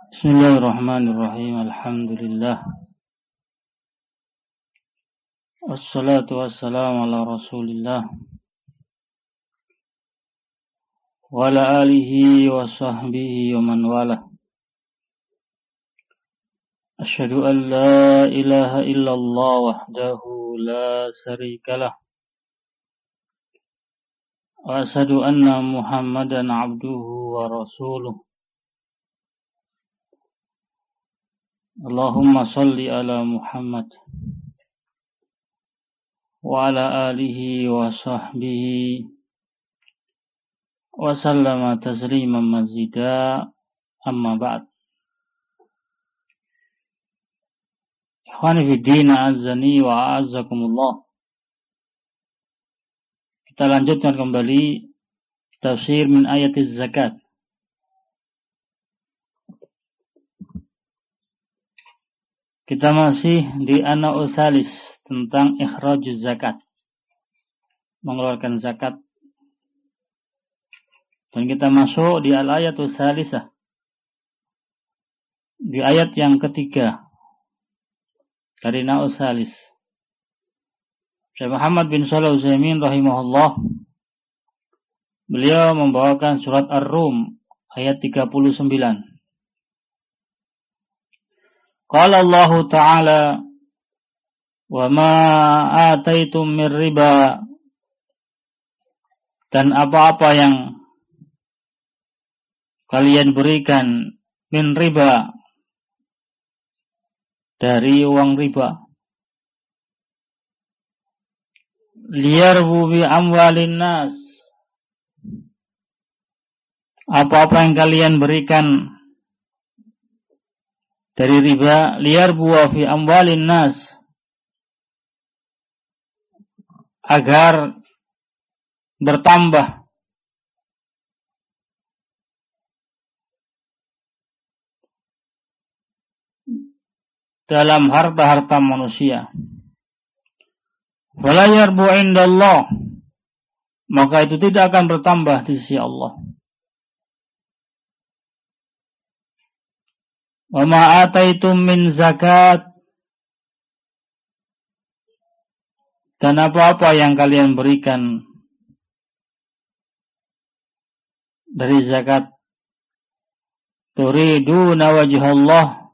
Bismillahirrahmanirrahim. Alhamdulillah. Wassalatu wassalamu ala Rasulillah wa ala alihi wa sahbihi wa man wala. Asyhadu an la ilaha illallah wahdahu la syarikalah. Wa asyhadu anna Muhammadan abduhu wa rasuluh. Allahumma salli ala Muhammad wa ala alihi wa sahbihi wa sallama tasliman mazida, amma ba'd. Ikhwani fi din, a'azzani wa a'azzakumullah. Kita lanjutkan kembali tafsir min ayatiz zakat. Kita masih di An-Naw'u Tsalis tentang ikhrajuz zakat, mengeluarkan zakat. Dan kita masuk di al-ayatu tsalisah, di ayat yang ketiga dari An-Naw'u Tsalis. Syekh Muhammad bin Shalih Al-Utsaimin rahimahullah, beliau membawakan surat Ar-Rum ayat 39. Qala Allah Ta'ala, wa ma ataitum min riba, dan apa-apa yang kalian berikan min riba, dari uang riba, liyarbu bi amwalin nas, apa-apa yang kalian berikan dari riba, liyarbu fi amwalin nas, agar bertambah dalam harta-harta manusia. Wala yarbu indallah, maka itu tidak akan bertambah di sisi Allah. Wa ma ataitum min zakat, dan apa-apa yang kalian berikan dari zakat, turiduna wajhallah,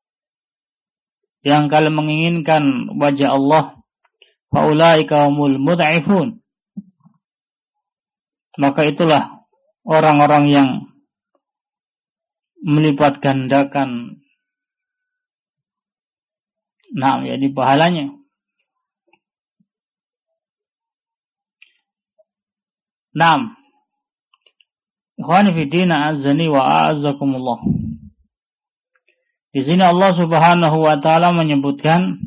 yang kalian menginginkan wajah Allah, faulaika humul mud'ifun, maka itulah orang-orang yang melipat gandakan di pahalanya. Ikhwani fi din, a'azzani wa a'azzakumullah. Di sini Allah Subhanahu wa taala menyebutkan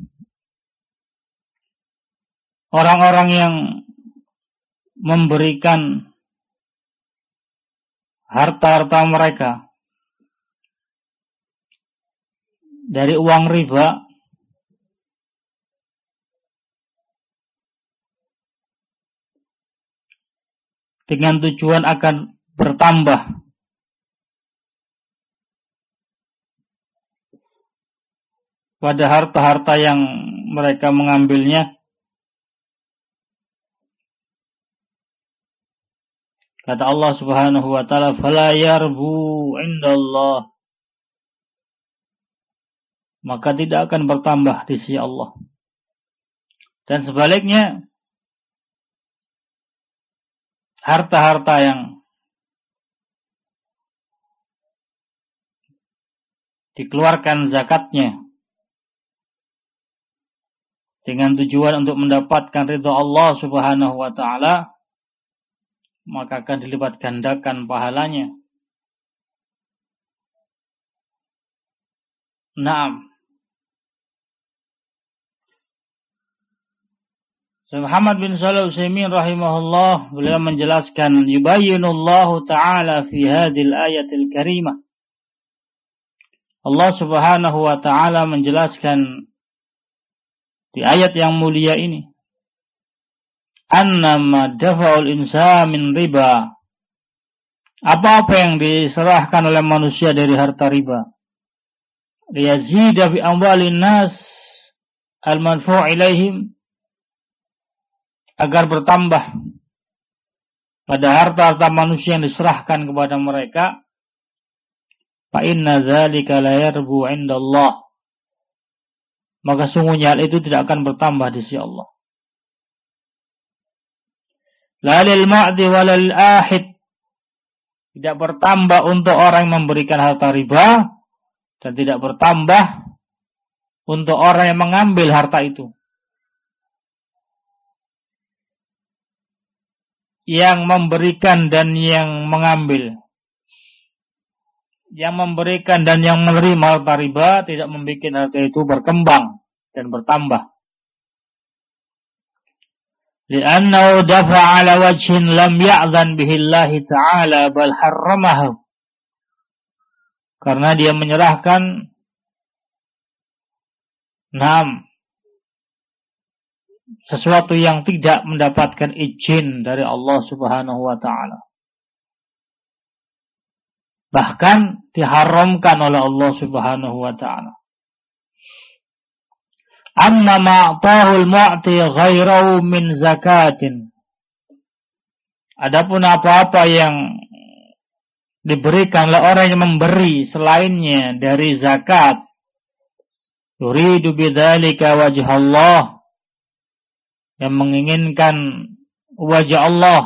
orang-orang yang memberikan harta-harta mereka dari uang riba dengan tujuan akan bertambah pada harta-harta yang mereka mengambilnya. Kata Allah Subhanahu wa taala, fala yarbu indallah, maka tidak akan bertambah di sisi Allah. Dan sebaliknya, harta-harta yang dikeluarkan zakatnya dengan tujuan untuk mendapatkan ridha Allah Subhanahu wa taala, maka akan dilipat gandakan pahalanya. Syekh Muhammad bin Shalih Al-Utsaimin rahimahullah, beliau menjelaskan, yubayyinullahu ta'ala fi hadhil ayatil karimah, Allah Subhanahu wa ta'ala menjelaskan di ayat yang mulia ini, annama dafa'ul insa min riba, apa-apa yang diserahkan oleh manusia dari harta riba, liyazida fi amwalin nas al-manfu' ilaihim, agar bertambah pada harta-harta manusia yang diserahkan kepada mereka. Fa inna dzalika la yarbu 'indallah, maka sungguhnya hal itu tidak akan bertambah di sisi Allah. La lil ma'di wa lil ahid, tidak bertambah untuk orang yang memberikan harta riba, dan tidak bertambah untuk orang yang mengambil harta itu. Yang memberikan dan yang mengambil, yang memberikan dan yang menerima harta riba tidak membuat harta itu berkembang dan bertambah. Li'annahu dafa'a ala wajhin lam ya'zan bihi Allah ta'ala bal harramahu, karena dia menyerahkan sesuatu yang tidak mendapatkan izin dari Allah Subhanahu wa ta'ala, bahkan diharamkan oleh Allah Subhanahu wa ta'ala. Amma ma'tahul mu'ti ghairahu min zakatin, adapun apa-apa yang diberikan oleh orang yang memberi selainnya dari zakat, yuridu bidzalika wajh Allah, yang menginginkan wajah Allah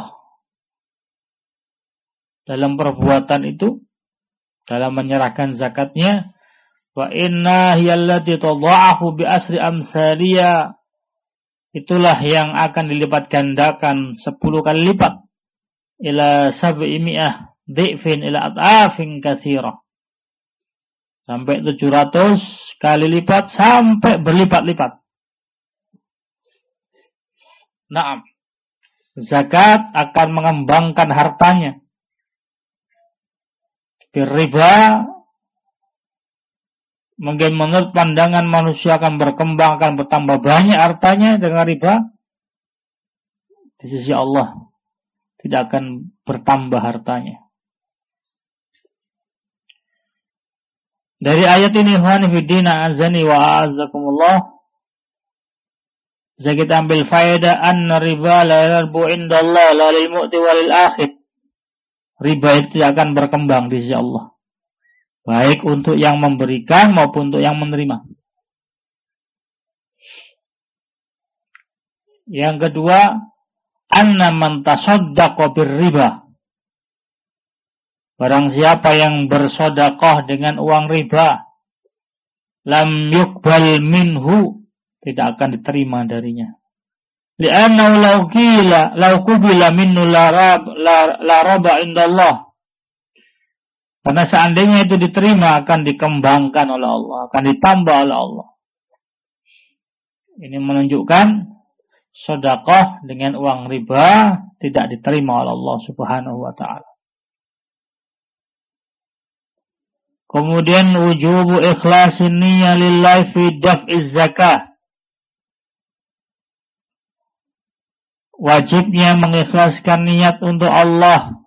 dalam perbuatan itu, dalam menyerahkan zakatnya, wa inna hiyallati tudha'afu bi asri amsalia, itulah yang akan dilipat gandakan 10 kali lipat, ila 700 dhifin ila ad'afin katsirah, sampai 700 kali lipat, sampai berlipat-lipat. Naam, zakat akan mengembangkan hartanya. Riba, mungkin menurut pandangan manusia akan berkembang, akan bertambah banyak hartanya dengan riba. Di sisi Allah tidak akan bertambah hartanya. Dari ayat ini, ikhwani fiddina azani wa a'azzakumullah, bisa kita ambil faedah anna riba la yarbu indallah la lil mu'ti wa lil akhid. Riba itu tidak akan berkembang di sisi Allah, baik untuk yang memberikan maupun untuk yang menerima. Yang kedua, anna man tasaddaqa bir riba, barang siapa yang bersedekah dengan uang riba, lam yuqbal minhu, tidak akan diterima darinya. Li'annahu law qubila minhu la raba indallah, karena seandainya itu diterima akan dikembangkan oleh Allah, akan ditambah oleh Allah. Ini menunjukkan sedekah dengan uang riba tidak diterima oleh Allah Subhanahu wa ta'ala. Kemudian wujubu ikhlasin niyyah lillahi fi daf'iz zakah, wajibnya mengikhlaskan niat untuk Allah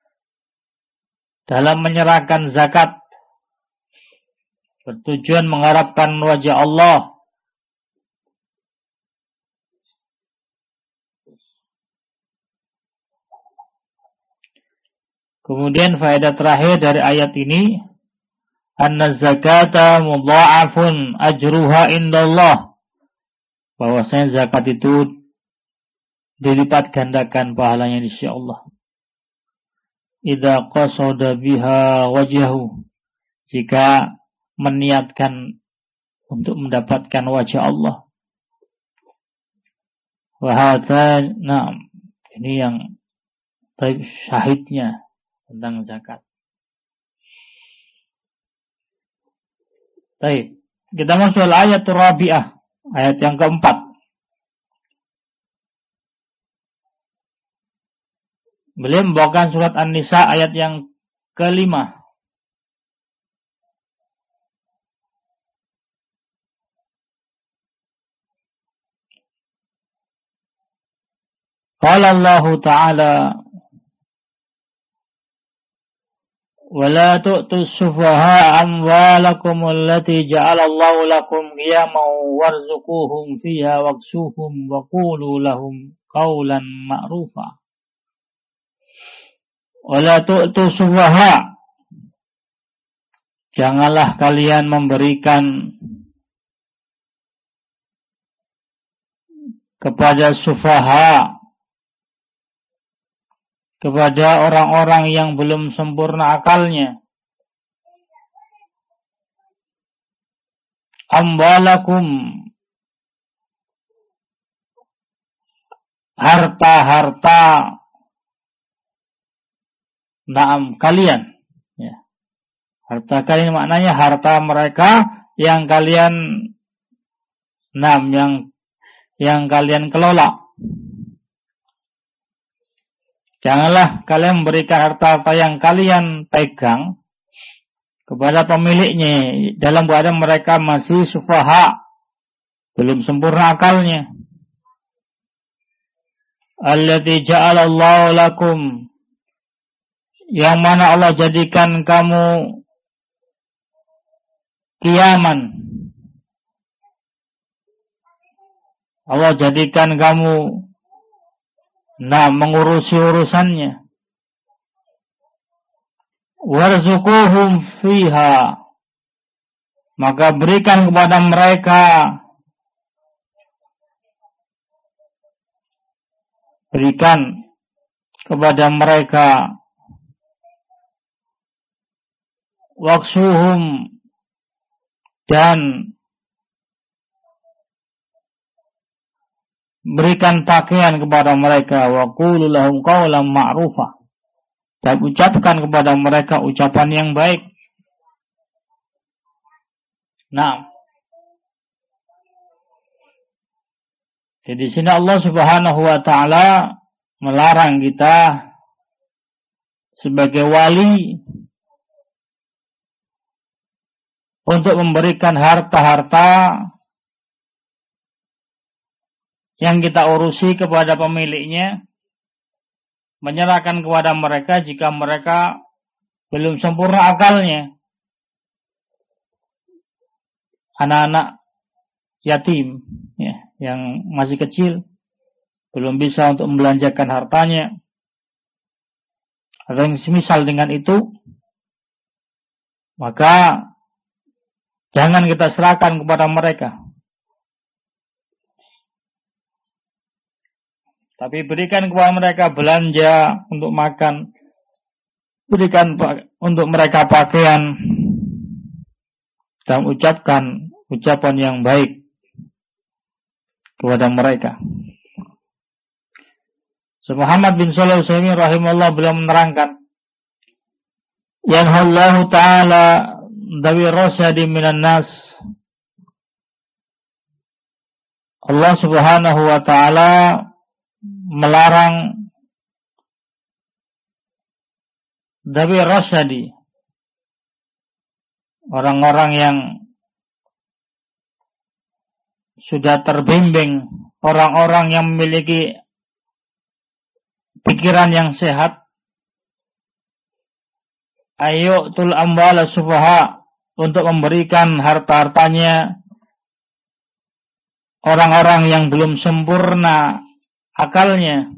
dalam menyerahkan zakat, bertujuan mengharapkan wajah Allah. Kemudian faedah terakhir dari ayat ini, anna zakata mudha'afun ajruha indallah, bahwasanya zakat itu dilipat gandakan pahalanya di sisi Allah. Idza qasada biha wajhahu, jika meniatkan untuk mendapatkan wajah Allah. Wa hadza, na'am, ini yang syahidnya tentang zakat. Baik, kita masuk ayat Rabi'ah, ayat yang keempat. Beliau membawakan surat An-Nisa ayat yang ke-5. Qala Allah Ta'ala, Wala tu'tus sufaha amwalakum allati ja'alallahu lakum qiyaman warzuquhum fiha waksuhum wa qulu lahum qawlan ma'rufa. Wala tu'tus sufaha, janganlah kalian memberikan kepada sufaha, kepada orang-orang yang belum sempurna akalnya, amwalakum, harta-harta, naam kalian, ya. Harta kalian maknanya harta mereka yang kalian naam yang kalian kelola. Janganlah kalian memberikan harta-harta yang kalian pegang kepada pemiliknya dalam keadaan mereka masih sufaha, belum sempurna akalnya. Allati ja'alallahu lakum, yang mana Allah jadikan kamu qiyaman. Allah jadikan kamu mengurusi urusannya. Warzuquhum fiha, maka berikan kepada mereka, berikan kepada mereka waksuhum, dan berikan pakaian kepada mereka, wa qulu lahum qawlan ma'rufa, dan ucapkan kepada mereka ucapan yang baik. Nah, jadi di sini Allah Subhanahu wa taala melarang kita sebagai wali untuk memberikan harta-harta yang kita urusi kepada pemiliknya, menyerahkan kepada mereka jika mereka belum sempurna akalnya. Anak-anak yatim, ya, yang masih kecil, belum bisa untuk membelanjakan hartanya, atau yang semisal dengan itu, maka jangan kita serahkan kepada mereka. Tapi berikan kepada mereka belanja untuk makan, berikan untuk mereka pakaian, dan ucapkan ucapan yang baik kepada mereka. Muhammad bin Shalih Al-Utsaimin rahimahullah beliau menerangkan, yanhallahu ta'ala dawi rasyadi minan nas. Allah Subhanahu wa ta'ala melarang dawi rasyadi, orang-orang yang sudah terbimbing, orang-orang yang memiliki pikiran yang sehat, ayyutul amwala sufaha, untuk memberikan harta-hartanya orang-orang yang belum sempurna akalnya,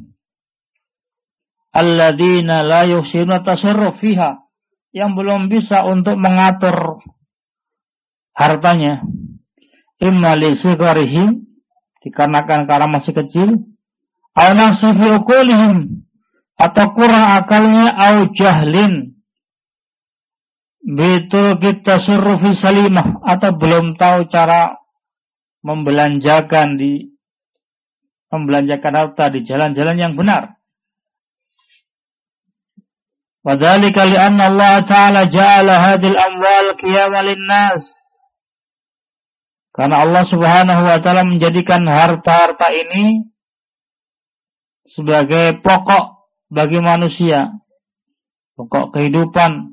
alladzina la yuhsinuna tasarruf fiha, yang belum bisa untuk mengatur hartanya, imma li sigharihim, dikarenakan karena masih kecil, aw naqsi fi uqulihim, atau kurang akalnya, aw jahlin bitul kita tasarrufi salimah, atau belum tahu cara membelanjakan harta di jalan-jalan yang benar. Wadzalika li'anna Allah Ta'ala ja'ala hadhil amwal qiyaman lin-nas, karena Allah Subhanahu wa taala menjadikan harta-harta ini sebagai pokok bagi manusia, pokok kehidupan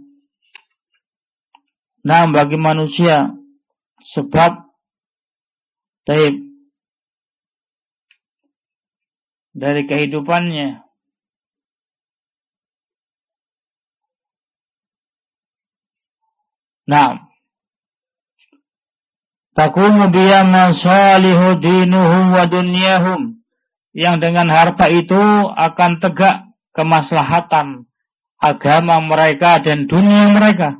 bagi manusia, sebab dari kehidupannya Nah, taqumu biya masalihu dinuhum wa dunyahum, yang dengan harta itu akan tegak kemaslahatan agama mereka dan dunia mereka.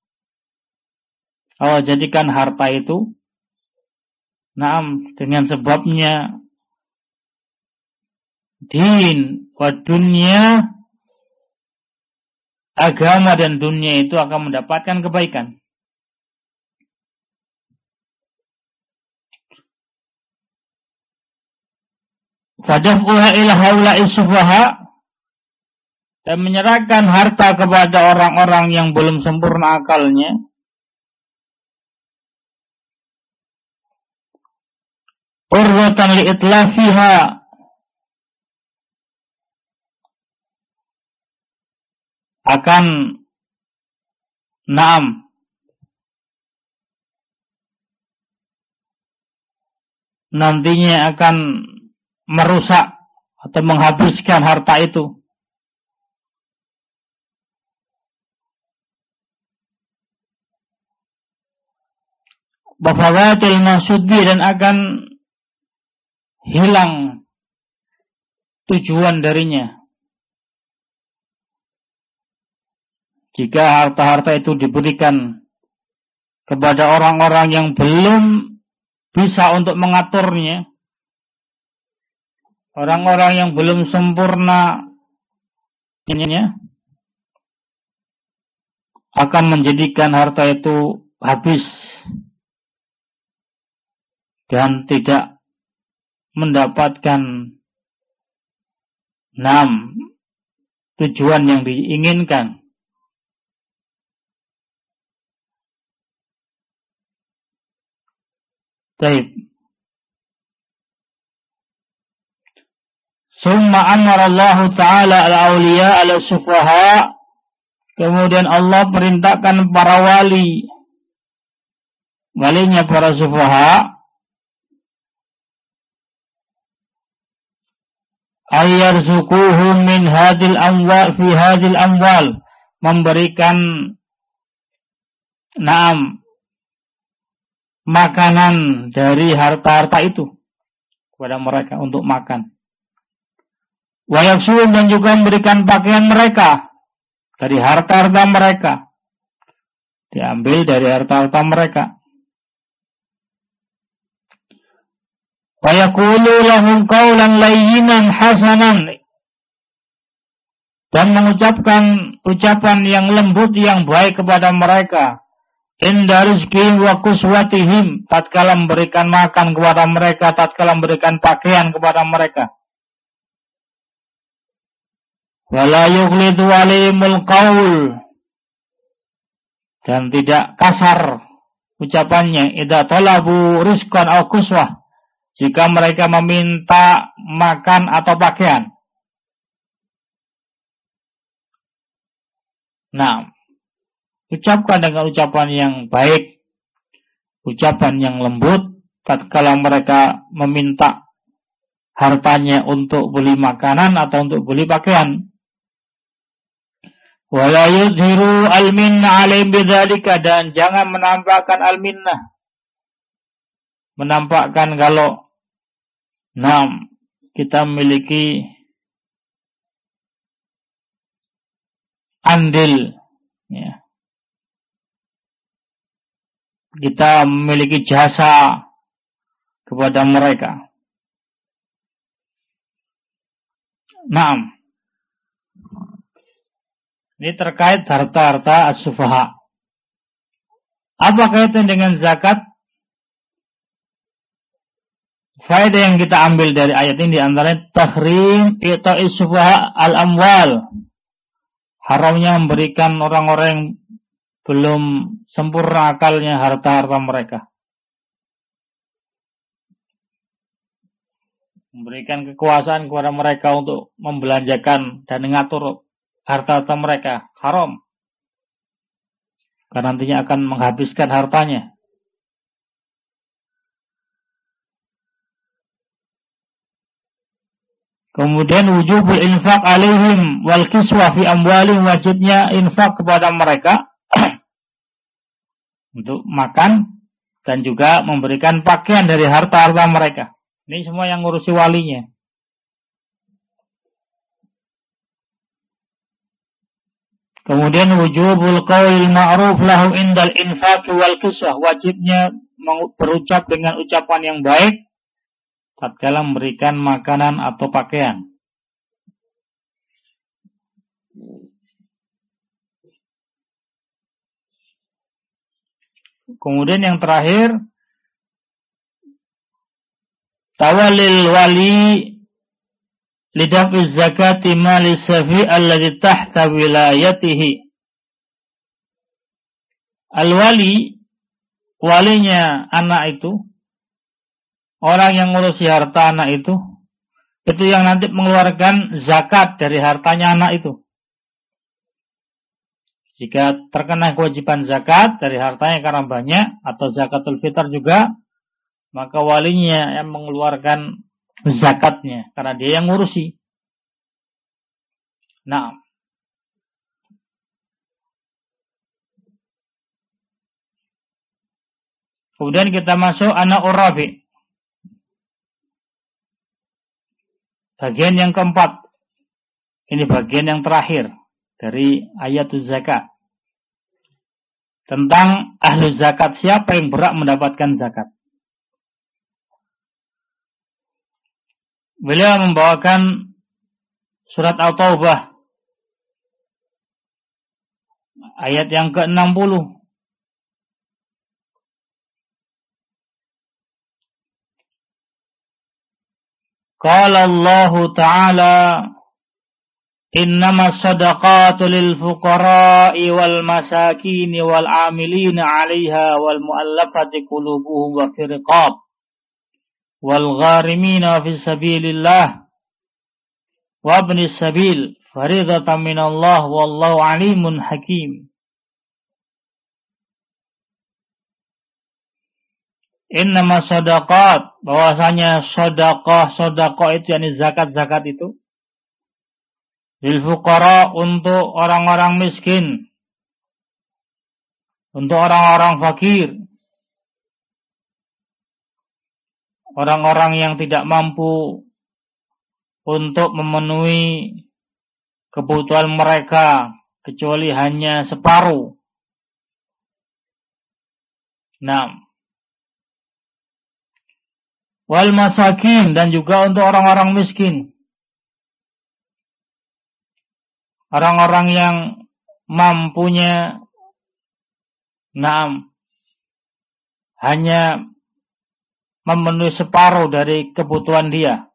Allah jadikan harta itu, dengan sebabnya din wa dunia, agama dan dunia itu akan mendapatkan kebaikan. Fadaf'uha ila haula'i sufaha, dan menyerahkan harta kepada orang-orang yang belum sempurna akalnya, urwatan li'itlafiha, akan nantinya akan merusak atau menghabiskan harta itu. Bafawatil maksudbi, dan akan hilang tujuan darinya. Jika harta-harta itu diberikan kepada orang-orang yang belum bisa untuk mengaturnya, orang-orang yang belum sempurna, akan menjadikan harta itu habis dan tidak mendapatkan tujuan yang diinginkan. Baik. Summa amara Allah Ta'ala al-awliya al-sufaha, kemudian Allah perintahkan para walinya para sufaha, ayyarzukuhum min hadil amwal fi hadil amwal, memberikan makanan dari harta-harta itu kepada mereka untuk makan. Wa yaksuhum, dan juga memberikan pakaian mereka dari harta-harta mereka, diambil dari harta-harta mereka. Wa yaqulu lahum qawlan layyinan hasanan, dan mengucapkan ucapan yang lembut yang baik kepada mereka. Inda rizqihim wa kuswatihim, tatkala memberikan makan kepada mereka, tatkala memberikan pakaian kepada mereka. Wala yughlidu alaihimul qaul, dan tidak kasar ucapannya. Idza talabu rizqan aw kuswah, jika mereka meminta makan atau pakaian. Ucapkan dengan ucapan yang baik, ucapan yang lembut tatkala mereka meminta hartanya untuk beli makanan atau untuk beli pakaian. Wala yudhiru al-minna alaihim bidzalika, dan jangan menampakkan al-minnah, menampakkan kalau kita memiliki andil, ya, kita memiliki jasa kepada mereka. Ini terkait harta-harta as-sufaha. Apa kaitan dengan zakat? Faedah yang kita ambil dari ayat ini diantaranya tahrim i'ta'is sufaha al-amwal, haramnya memberikan orang-orang yang belum sempurna akalnya harta-harta mereka. Memberikan kekuasaan kepada mereka untuk membelanjakan dan mengatur harta-harta mereka haram, karena nantinya akan menghabiskan hartanya. Kemudian wujubul infaq alaihim wal kiswa fi amwalihim, wajibnya infak kepada mereka untuk makan dan juga memberikan pakaian dari harta-harta mereka. Ini semua yang ngurusi walinya. Kemudian wujubul qaulil ma'ruf lahu indal infaq wal kiswah, wajibnya berucap dengan ucapan yang baik tatkala memberikan makanan atau pakaian. Kemudian yang terakhir, tawallil wali lidafi zakati mali safi alladhi tahta wilayatihi. Al-wali, walinya anak itu, orang yang ngurusi harta anak itu yang nanti mengeluarkan zakat dari hartanya anak itu. Jika terkena kewajiban zakat dari hartanya karena banyak, atau zakatul fitr juga, maka walinya yang mengeluarkan zakatnya, karena dia yang ngurusi. Nah, kemudian kita masuk anak urabi, bagian yang keempat. Ini bagian yang terakhir dari ayatul zakat. Tentang ahlu zakat, siapa yang berhak mendapatkan zakat. Beliau membawakan surat At-Taubah ayat yang ke-60. Qala Allah Ta'ala innama sadaqatu lil fuqara'i wal masakini wal amilina 'alaiha wal mu'allafati qulubuhum wa fir riqab wal gharimina fi sabilillah wa ibnis sabil faridatan minallah wallahu alimun hakim. Innama sadaqat, bahwasanya sedekah itu yakni zakat itu lil fuqara, untuk orang-orang miskin, untuk orang-orang fakir, orang-orang yang tidak mampu untuk memenuhi kebutuhan mereka kecuali hanya separuh. Nah, wal masakin, dan juga untuk orang-orang miskin, orang-orang yang mampunya hanya memenuhi separuh dari kebutuhan dia.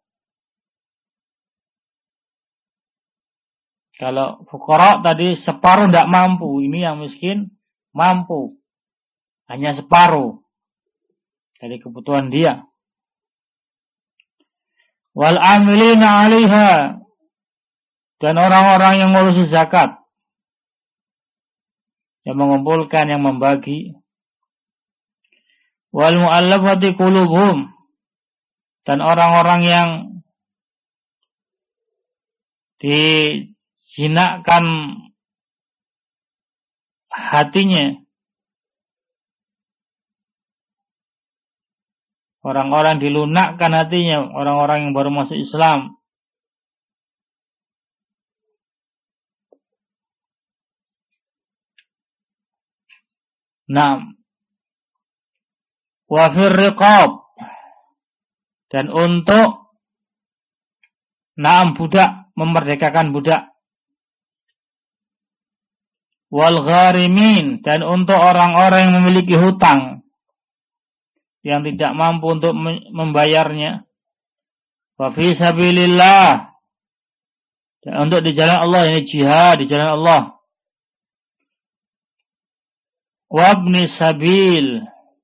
Kalau fuqara tadi separuh tidak mampu, ini yang miskin mampu, hanya separuh dari kebutuhan dia. Wal amilina 'alaiha, dan orang-orang yang ngurusi zakat, yang mengumpulkan, yang membagi. Wal mu'allafati qulubuhum, dan orang-orang yang dijinakkan hatinya, orang-orang dilunakkan hatinya, orang-orang yang baru masuk Islam. Nah, wa fir riqab, dan untuk budak, memerdekakan budak. Wal gharimin, dan untuk orang-orang yang memiliki hutang yang tidak mampu untuk membayarnya. Wa fi sabilillah, dan untuk di jalan Allah, ini jihad di jalan Allah. Wa ibni sabil,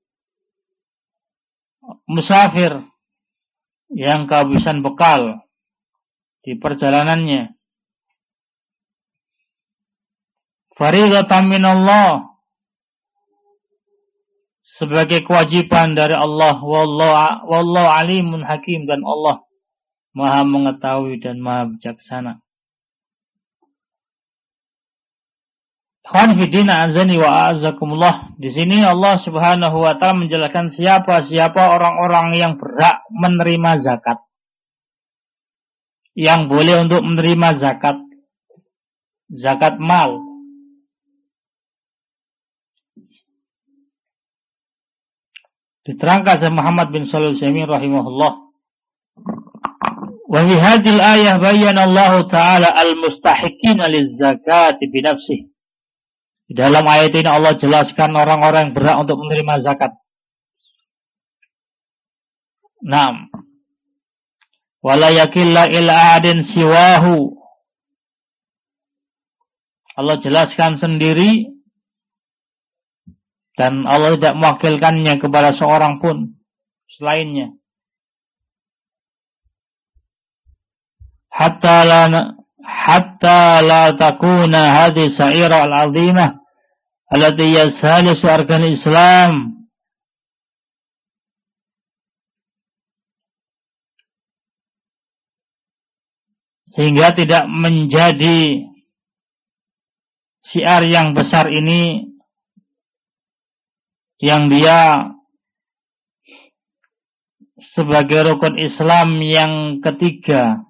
musafir yang kehabisan bekal di perjalanannya. Faridatan minallah, sebagai kewajiban dari Allah. Wallahu alimun hakim, dan Allah Maha mengetahui dan Maha bijaksana. Ikhwan fillah azani wa a'azakumullah. Di sini Allah Subhanahu wa taala menjelaskan siapa orang-orang yang berhak menerima zakat. Yang boleh untuk menerima zakat. Zakat mal. Diterangkan oleh Muhammad bin Shalih Al-Utsaimin rahimahullah. Wa fi hadhil ayah bayyana Allah taala al-mustahiqin liz-zakati bi nafsihi. Di dalam ayat ini Allah jelaskan orang-orang yang berhak untuk menerima zakat. Naam. Wala yakilla ila adin siwahu. Allah jelaskan sendiri dan Allah tidak mewakilkannya kepada seorang pun selainnya. Hatta la takuna hadhihi sa'ira al-'azimah allati yasalisu arkan Islam sehingga tidak menjadi syiar yang besar ini yang dia sebagai rukun Islam yang ketiga.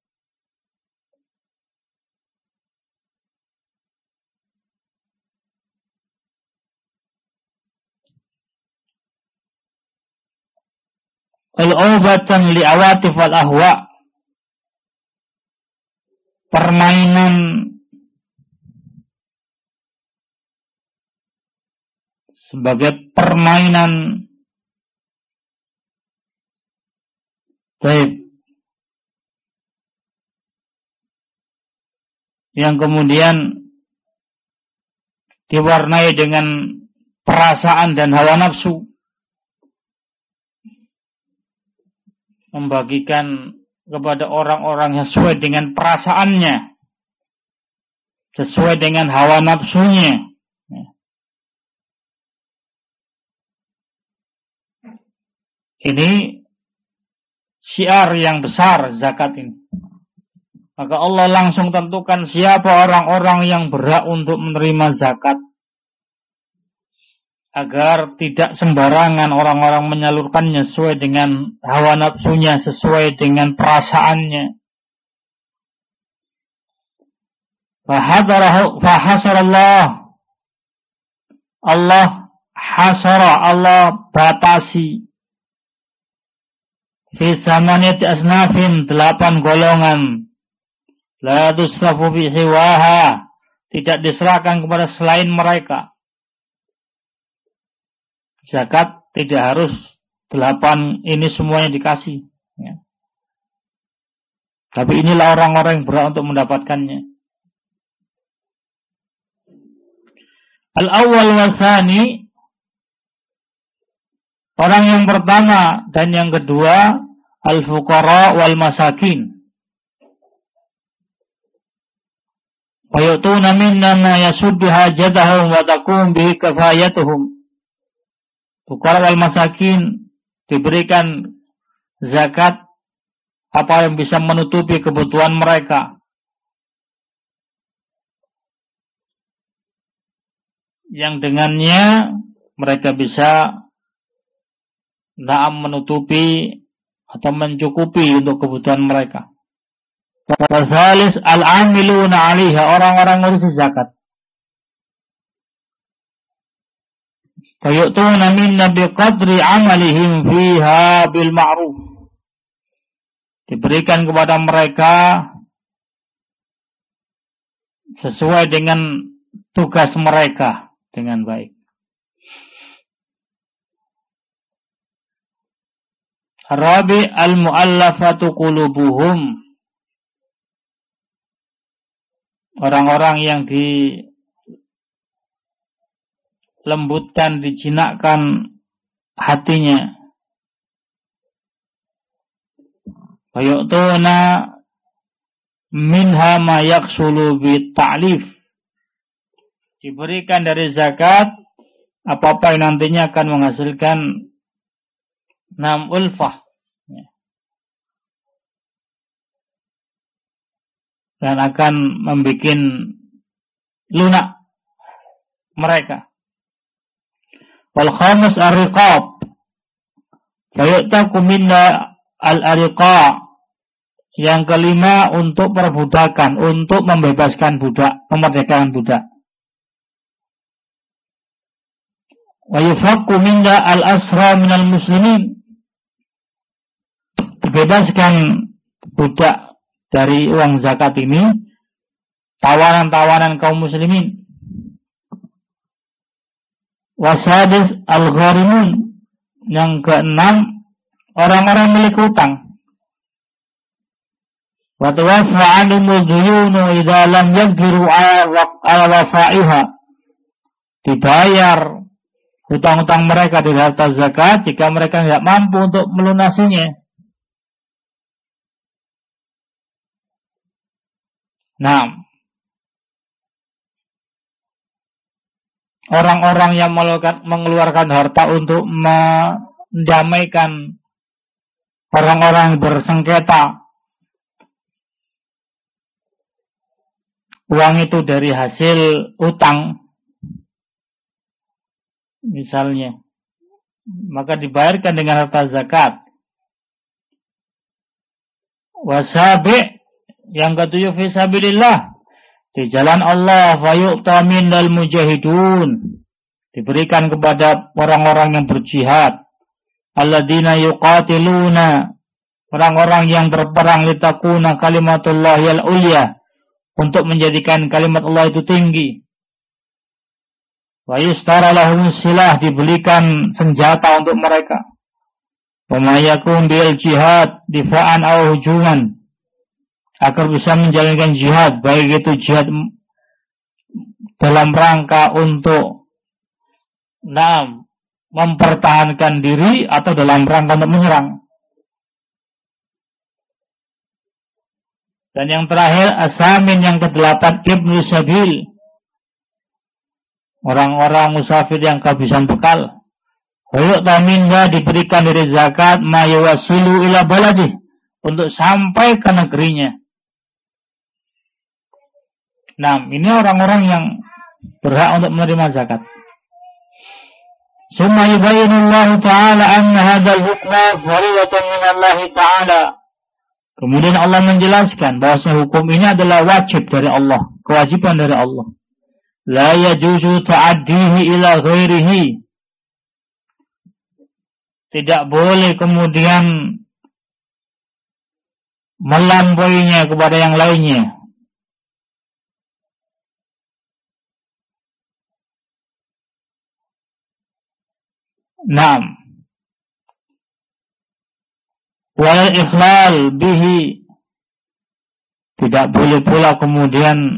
Al-ubatan li'awatif wal-ahwa. Permainan sebagai permainan yang kemudian diwarnai dengan perasaan dan hawa nafsu, membagikan kepada orang-orang yang sesuai dengan perasaannya, sesuai dengan hawa nafsunya. Ini syiar yang besar zakat ini. Maka Allah langsung tentukan siapa orang-orang yang berhak untuk menerima zakat. Agar tidak sembarangan orang-orang menyalurkannya sesuai dengan hawa nafsunya, sesuai dengan perasaannya. Fahasarallah. Allah batasi. Fi samaniyati asnafin, 8 golongan. La tusrafu fi siwaha, tidak diserahkan kepada selain mereka. Zakat tidak harus 8 ini semuanya dikasih. Ya. Tapi inilah orang-orang yang berhak untuk mendapatkannya. Al-awwal wa tsani, orang yang pertama dan yang kedua, al-fuqara wal masakin. Wa yu'tuna minna ma yasuddu hajatahum wa taqum bihi kifayatuhum. Fuqara wal masakin diberikan zakat apa yang bisa menutupi kebutuhan mereka. Yang dengannya mereka bisa menutupi atau mencukupi untuk kebutuhan mereka. Wasalis al-amiluna 'alaiha, orang-orang ngurus zakat. Fayu'tuna minna biqadri 'amalihim fiha bil ma'ruf. Diberikan kepada mereka sesuai dengan tugas mereka dengan baik. Rabi al-mu'allafatu qulubuhum, orang-orang yang dilembutkan, dijinakkan hatinya. Wa yu'tuna minha ma yaksulu bi ta'lif, diberikan dari zakat apa-apa yang nantinya akan menghasilkan ulfah, dan akan membuat lunak mereka. Wal khamis ar-riqab. Fayu'taku minna al-ariqa. Yang kelima untuk perbudakan, untuk membebaskan budak, memerdekakan budak. Wa yufakku minna al-asra minal muslimin. Dibebaskan budak dari uang zakat ini, tawanan-tawanan kaum muslimin. Wasadis al-gharimun. Yang keenam, orang-orang milik hutang. Wa tuwaffa 'anhumul duyunu idza lam yaqdiru 'ala wafa'iha. Dibayar hutang-hutang mereka dari harta zakat jika mereka tidak mampu untuk melunasinya. Nah, orang-orang yang mengeluarkan harta untuk mendamaikan orang-orang bersengketa, uang itu dari hasil utang, misalnya, maka dibayarkan dengan harta zakat. Wasabi' yang ketujuh fisabilillah, di jalan Allah, fayu'ta minal mujahidun, diberikan kepada orang-orang yang berjihad, alladzina yuqatiluna, orang-orang yang berperang litakuna kalimatullahi al-ulya, untuk menjadikan kalimat Allah itu tinggi. Wa yustara lahumus silah, dibelikan senjata untuk mereka. Wa ma yakum bil jihad difa'an aw hujuman, agar bisa menjalankan jihad, baik itu jihad dalam rangka untuk mempertahankan diri atau dalam rangka untuk menyerang. Dan yang terakhir asamin yang ke-8 ibnu sabil, orang-orang musafir yang kehabisan bekal. Wa minha, diberikan dari zakat ma yuwasilu ila baladi, untuk sampai ke negerinya. Nah, ini orang-orang yang berhak untuk menerima zakat. Summa yubayyinullahu ta'ala anna hadzal hukma fariidatan minallahi ta'ala. Kemudian Allah menjelaskan bahwa hukum ini adalah wajib dari Allah, kewajiban dari Allah. La yajuzu ta'addihi ila ghairihi. Tidak boleh kemudian melampauinya kepada yang lainnya. Naam. Wal ikhlal bihi, tidak boleh pula kemudian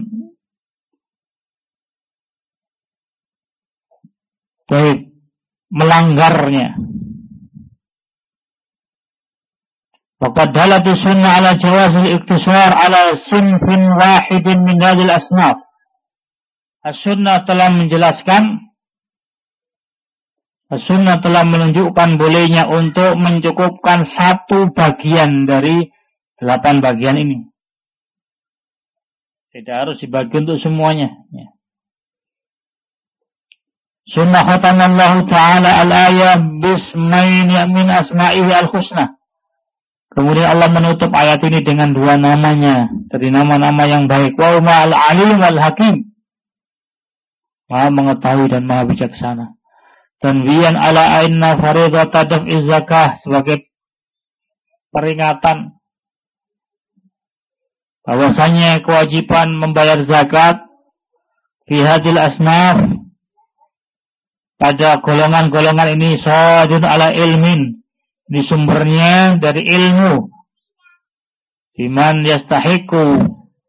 melanggarnya. Waqad dalat sunnah ala jawaz al-iktisar ala sinfin wahidin min hadhil asnaf. As-sunnah telah menjelaskan, As-sunnah telah menunjukkan bolehnya untuk mencukupkan satu bagian dari 8 bagian ini. Tidak harus dibagi untuk semuanya. Sunnah khatamallahu ta'ala al-ayah bismaini min asma'ihi al-husna. Kemudian Allah menutup ayat ini dengan 2 namanya, dari nama-nama yang baik. Wa huwa al-alim al-hakim, Maha mengetahui dan maha bijaksana. Tanwiyan ala inna faridata daf'i zakah, sebagai peringatan bahwasanya kewajiban membayar zakat fi hadil asnaf, pada golongan-golongan ini, sadun ala ilmin, di sumbernya dari ilmu, biman yastahiqu,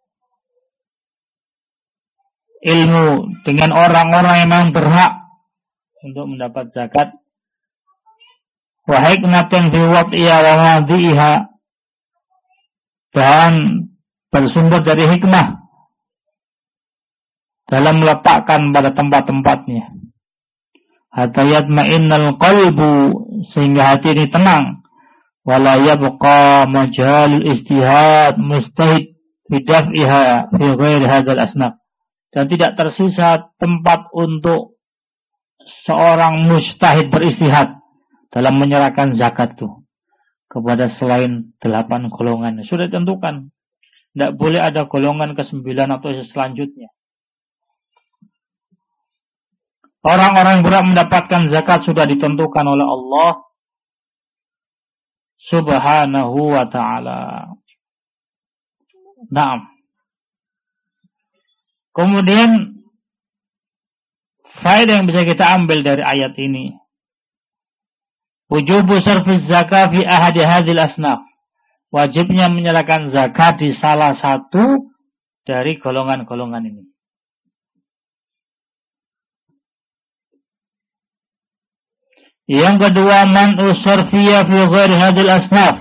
ilmu dengan orang-orang yang memang berhak untuk mendapat zakat, wa hikmatin fi wad'iha wa madhi'iha, dan bersumber dari hikmah dalam meletakkan pada tempat-tempatnya. Hatta yatma'innal qalbu, sehingga hati ini tenang. Wala yabqa majal istihad mustahid fi daf'iha fi ghairi hadzal asnaf, dan tidak tersisa tempat untuk seorang mujtahid beristihad dalam menyerahkan zakat itu kepada selain 8 golongan. Sudah ditentukan. Tidak boleh ada golongan ke-9 atau selanjutnya. Orang-orang yang berhak mendapatkan zakat sudah ditentukan oleh Allah Subhanahu wa ta'ala. Naam. Kemudian faedah yang bisa kita ambil dari ayat ini, wujubu sarfiz zakat fi ahadi hadhil asnaf. Wajibnya menyerahkan zakat di salah satu dari golongan-golongan ini. Yang kedua, man usarfiya fi ghairi hadhil asnaf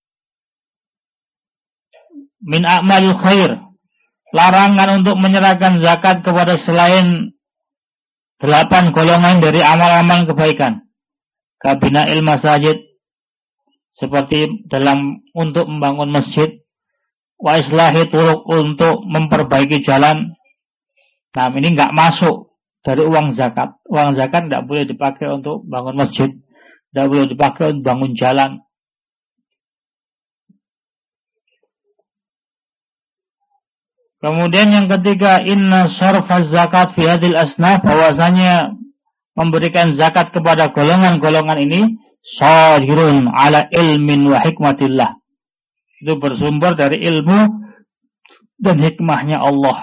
min a'malil khair. Larangan untuk menyerahkan zakat kepada selain 8 golongan dari amal-amal kebaikan. Kabina'il masajid, seperti dalam untuk membangun masjid, wa islahi turuq, untuk memperbaiki jalan. Nah, ini enggak masuk dari uang zakat. Uang zakat tidak boleh dipakai untuk bangun masjid, tidak boleh dipakai untuk bangun jalan. Kemudian yang ketiga, inna sarfaz zakat fi hadhil asnaf, bahwasanya memberikan zakat kepada golongan-golongan ini shahirun ala ilmin wa hikmatillah. Itu bersumber dari ilmu dan hikmahnya Allah.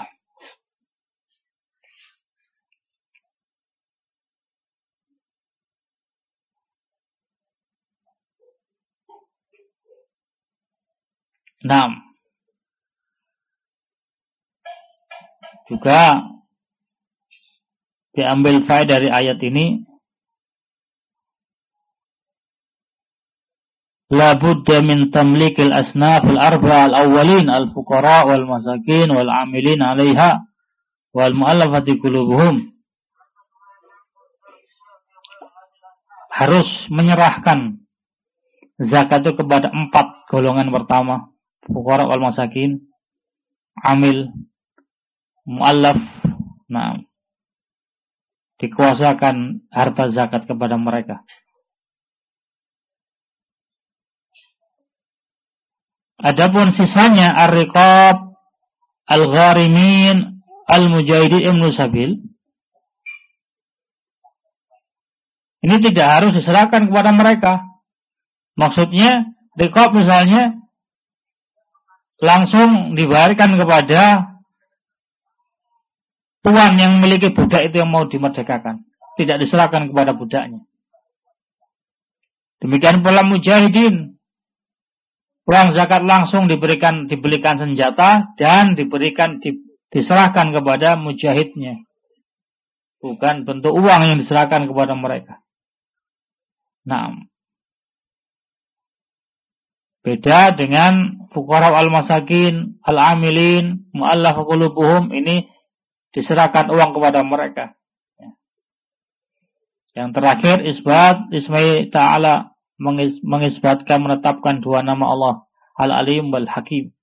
Naam. Juga diambil faedah dari ayat ini, la budda min tamlikil asnaf al-arba'a al-awwalin al-fuqara wal masakin wal 'amilin 'alaiha wal mu'allafati qulubuhum. Harus menyerahkan zakat itu kepada 4 golongan pertama, fuqara wal masakin, amil, mu'allaf. Nah, dikuasakan harta zakat kepada mereka. Adapun sisanya ar-riqab, al-gharimin, al-mujahidin, ibnu sabil, ini tidak harus diserahkan kepada mereka. Maksudnya riqab misalnya langsung dibayarkan kepada tuan yang memiliki budak itu yang mau dimerdekakan, tidak diserahkan kepada budaknya. Demikian pula mujahidin, uang zakat langsung dibelikan senjata dan diserahkan kepada mujahidnya, bukan bentuk uang yang diserahkan kepada mereka. Nah, beda dengan fuqara al-masakin, al-amilin, mu'allaf qulubuhum, ini diserahkan uang kepada mereka. Yang terakhir, isbat ismi ta'ala, mengisbatkan, menetapkan 2 nama Allah, Al-Alim wal Hakim.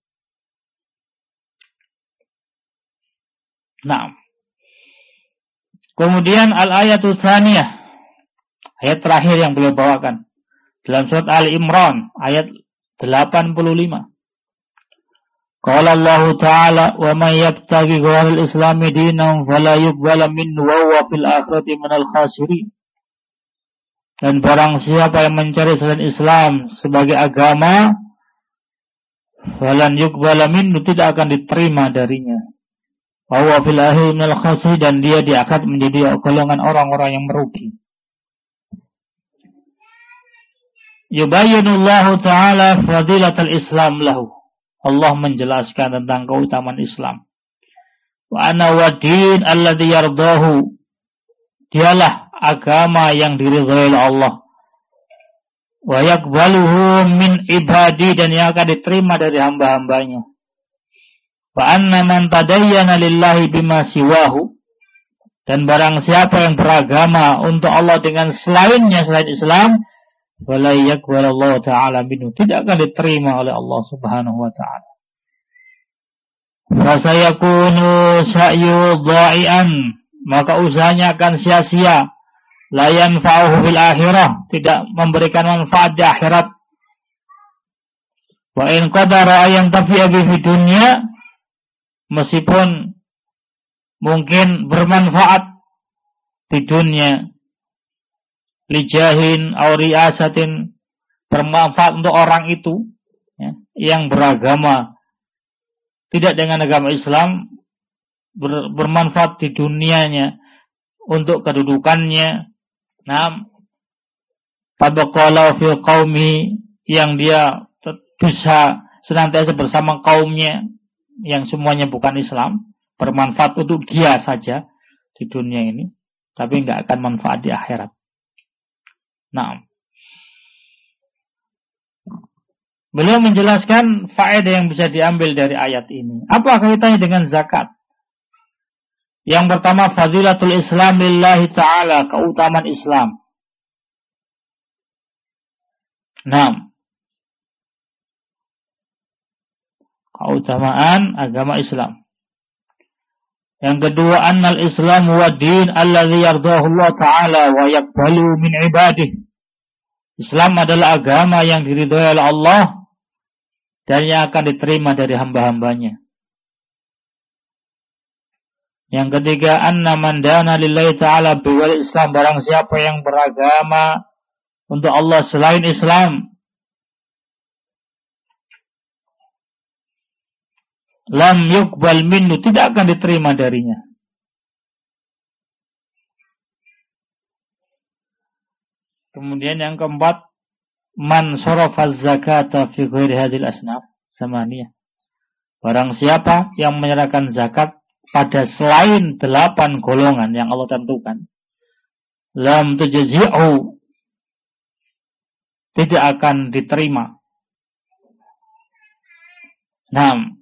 Nah, kemudian al-ayatul tsaniyah, ayat terakhir yang beliau bawakan dalam surat Al-Imran ayat 85. Qala Allah Ta'ala, wa man yabtaghi ghairal islami dinan fala yuqbala minhu wa huwa fil akhirati minal khasirin. Dan barang siapa yang mencari selain Islam sebagai agama, falan yuqbala minhu, tidak akan diterima darinya. Wa huwa fil akhirati minal khasirin, dan dia di akhirat menjadi golongan orang-orang yang merugi. Yubayyinullahu Ta'ala fadilatul Islam lahu. Allah menjelaskan tentang keutamaan Islam. Wa ana wadin alladhi yardahu, dialah agama yang diridhai oleh Allah. Wa yaqbaluhu min ibadi, dan yang akan diterima dari hamba-hambanya. Wa anna man tadayyana lillahi bima siwahu, dan barang siapa yang beragama untuk Allah dengan selainnya, selain Islam, wala yaqbalallahu ta'ala minhu, tidak akan diterima oleh Allah Subhanahu wa ta'ala. Fasayakunu sa'yu dha'ian, maka usahanya akan sia-sia. La yanfa'uhu bil akhirah, tidak memberikan manfaat di akhirat. Wa in qadara ayyan tafi'a bi dunya, meskipun mungkin bermanfaat di dunia, lijahin aw riasatin, bermanfaat untuk orang itu ya, yang beragama tidak dengan agama Islam, bermanfaat di dunianya untuk kedudukannya. Nah, tabaqala fi qaumi, yang dia bisa senantiasa bersama kaumnya yang semuanya bukan Islam, bermanfaat untuk dia saja di dunia ini, tapi enggak akan manfaat di akhirat. Nah, beliau menjelaskan faedah yang bisa diambil dari ayat ini. Apa kaitannya dengan zakat? Yang pertama, fadilatul Islam lillahi ta'ala, keutamaan Islam. Nah, keutamaan agama Islam. Yang kedua, annal Islam huwa din alladhi yardahu Allah ta'ala wa yaqbalu min ibadihi. Islam adalah agama yang diridhoi oleh Allah dan yang akan diterima dari hamba-hambanya. Yang ketiga, anna man dana lillahi ta'ala biwal Islam, barang siapa yang beragama untuk Allah selain Islam, lam yuqbal minhu, tidak akan diterima darinya. Kemudian yang keempat, man sarafa zakata fi ghairi hadhil asnaf samaniyah, barang siapa yang menyerahkan zakat pada selain 8 golongan yang Allah tentukan, lam tujzi'u, tidak akan diterima. Nah,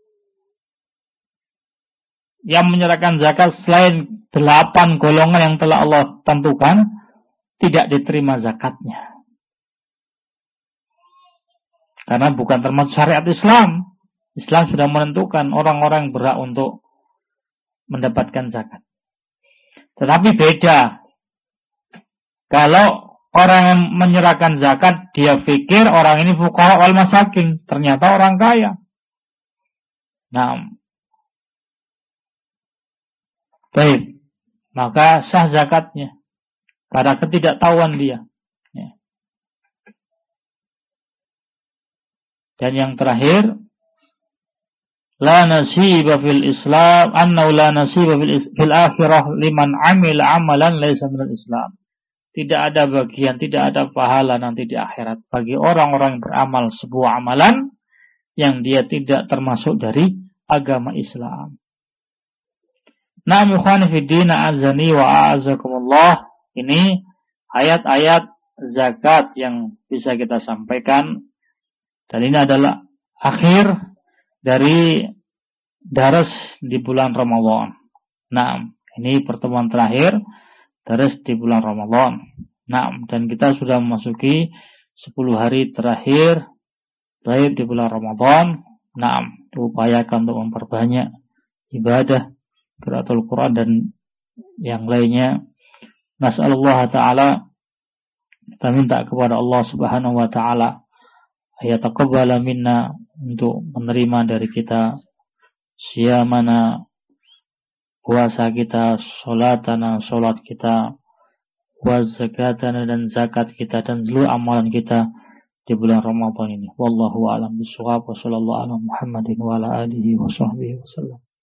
yang menyerahkan zakat selain 8 golongan yang telah Allah tentukan, tidak diterima zakatnya. Karena bukan termasuk syariat Islam. Islam sudah menentukan orang-orang yang berhak untuk mendapatkan zakat. Tetapi beda. Kalau orang yang menyerahkan zakat, dia pikir orang ini fuqara wal masakin, ternyata orang kaya. Nah, baik, maka sah zakatnya karena ketidaktahuan dia. Ya. Dan yang terakhir, la nasiba fil Islam, annahu la nasiba fil akhirah liman amil amalan laysa minal Islam. Tidak ada bagian, tidak ada pahala nanti di akhirat bagi orang-orang yang beramal sebuah amalan yang dia tidak termasuk dari agama Islam. Na'am ikhwani fid din, azani wa a'azakumullah. Ini ayat-ayat zakat yang bisa kita sampaikan, dan ini adalah akhir dari daras di bulan Ramadan. Nah, ini pertemuan terakhir daras di bulan Ramadan. Nah, dan kita sudah memasuki 10 hari terakhir di bulan Ramadan. Nah, upayakan untuk memperbanyak ibadah, qiraatul Quran dan yang lainnya. Nas'alullah ta'ala, kita minta kepada Allah subhanahu wa ta'ala ayataqabbala minna, untuk menerima dari kita siyamana, puasa kita, sholatana, sholat kita, wa zakatana, dan zakat kita, dan seluruh amalan kita di bulan Ramadan ini. Wallahu a'lam bishawab, wa sallallahu ala Muhammadin wa ala alihi wa sahbihi wa sallam.